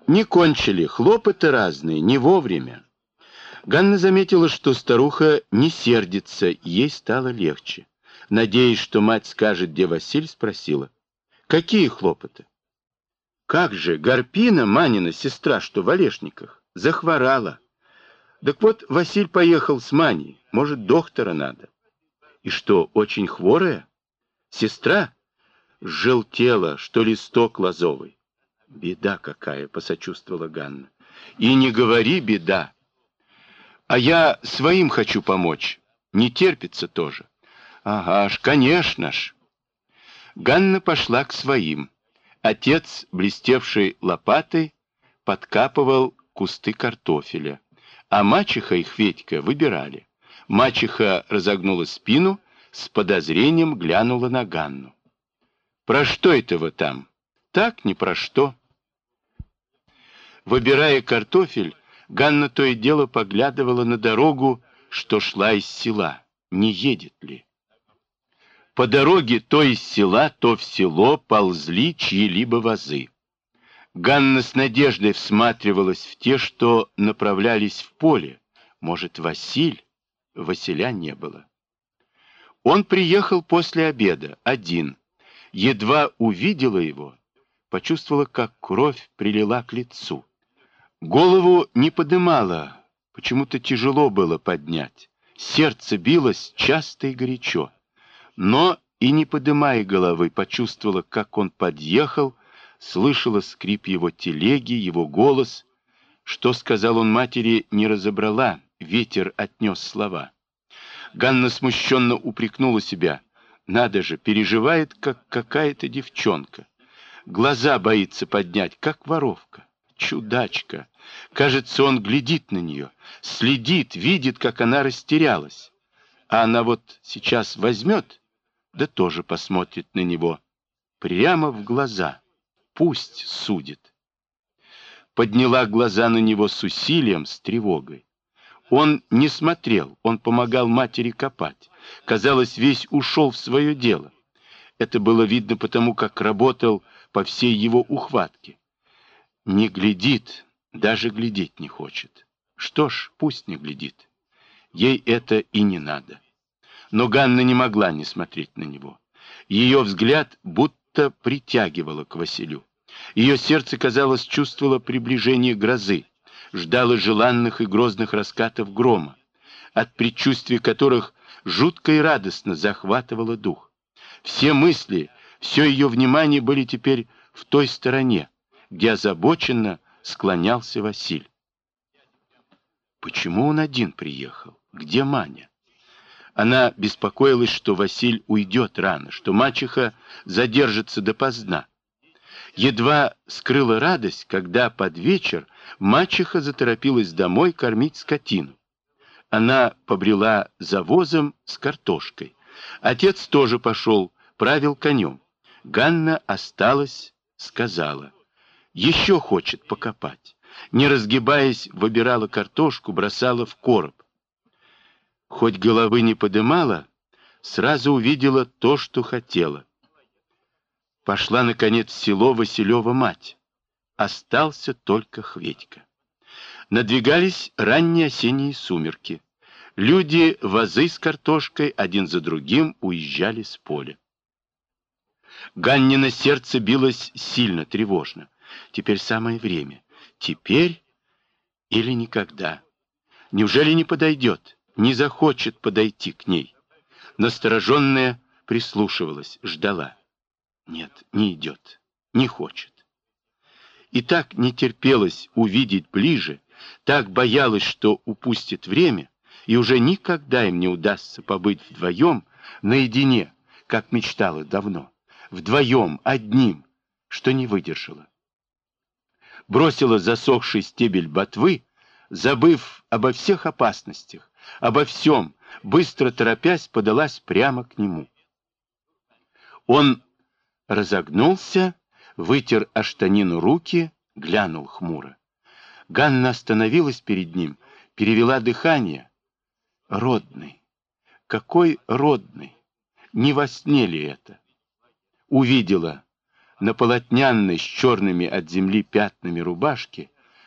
Не кончили, хлопоты разные, не вовремя. Ганна заметила, что старуха не сердится, ей стало легче. Надеясь, что мать скажет, где Василь, спросила: «Какие хлопоты?» «Как же, Гарпина, Манина сестра, что в Олешниках, захворала. Так вот, Василь поехал с Маней, может, доктора надо». «И что, очень хворая? Сестра?» «Желтела, что листок лозовый». «Беда какая», — посочувствовала Ганна. «И не говори беда. А я своим хочу помочь. Не терпится тоже». «Ага ж, конечно ж». Ганна пошла к своим. Отец, блестевший лопатой, подкапывал кусты картофеля, а мачеха и Хветька выбирали. Мачеха разогнула спину, с подозрением глянула на Ганну. «Про что это вы там?» «Так, ни про что». Выбирая картофель, Ганна то и дело поглядывала на дорогу, что шла из села, не едет ли. По дороге то из села, то в село ползли чьи-либо вазы. Ганна с надеждой всматривалась в те, что направлялись в поле. Может, Василь? Василя не было. Он приехал после обеда, один. Едва увидела его, почувствовала, как кровь прилила к лицу. Голову не подымала, почему-то тяжело было поднять. Сердце билось часто и горячо. Но и не подымая головы, почувствовала, как он подъехал, слышала скрип его телеги, его голос. Что сказал он матери, не разобрала, ветер отнес слова. Ганна смущенно упрекнула себя. Надо же, переживает, как какая-то девчонка. Глаза боится поднять, как воровка. Чудачка. Кажется, он глядит на нее, следит, видит, как она растерялась. А она вот сейчас возьмет, да тоже посмотрит на него. Прямо в глаза. Пусть судит. Подняла глаза на него с усилием, с тревогой. Он не смотрел, он помогал матери копать. Казалось, весь ушел в свое дело. Это было видно потому, как работал по всей его ухватке. Не глядит, даже глядеть не хочет. Что ж, пусть не глядит. Ей это и не надо. Но Ганна не могла не смотреть на него. Ее взгляд будто притягивало к Василю. Ее сердце, казалось, чувствовало приближение грозы, ждало желанных и грозных раскатов грома, от предчувствия которых жутко и радостно захватывало дух. Все мысли, все ее внимание были теперь в той стороне, где озабоченно склонялся Василь. Почему он один приехал? Где Маня? Она беспокоилась, что Василь уйдет рано, что мачеха задержится допоздна. Едва скрыла радость, когда под вечер мачеха заторопилась домой кормить скотину. Она побрела за возом с картошкой. Отец тоже пошел, правил конем. Ганна осталась, сказала. Еще хочет покопать. Не разгибаясь, выбирала картошку, бросала в короб. Хоть головы не подымала, сразу увидела то, что хотела. Пошла, наконец, в село Василева мать. Остался только Хветька. Надвигались ранние осенние сумерки. Люди, вазы с картошкой, один за другим уезжали с поля. Ганнино сердце билось сильно, тревожно. Теперь самое время. Теперь или никогда. Неужели не подойдет, не захочет подойти к ней? Настороженная прислушивалась, ждала. Нет, не идет, не хочет. И так не терпелось увидеть ближе, так боялась, что упустит время, и уже никогда им не удастся побыть вдвоем, наедине, как мечтала давно, вдвоем, одним, что не выдержала. Бросила засохший стебель ботвы, забыв обо всех опасностях, обо всем, быстро торопясь, подалась прямо к нему. Он разогнулся, вытер о штанину руки, глянул хмуро. Ганна остановилась перед ним, перевела дыхание. Родный. Какой родный? Не во сне ли это? Увидела. на полотняной с черными от земли пятнами рубашке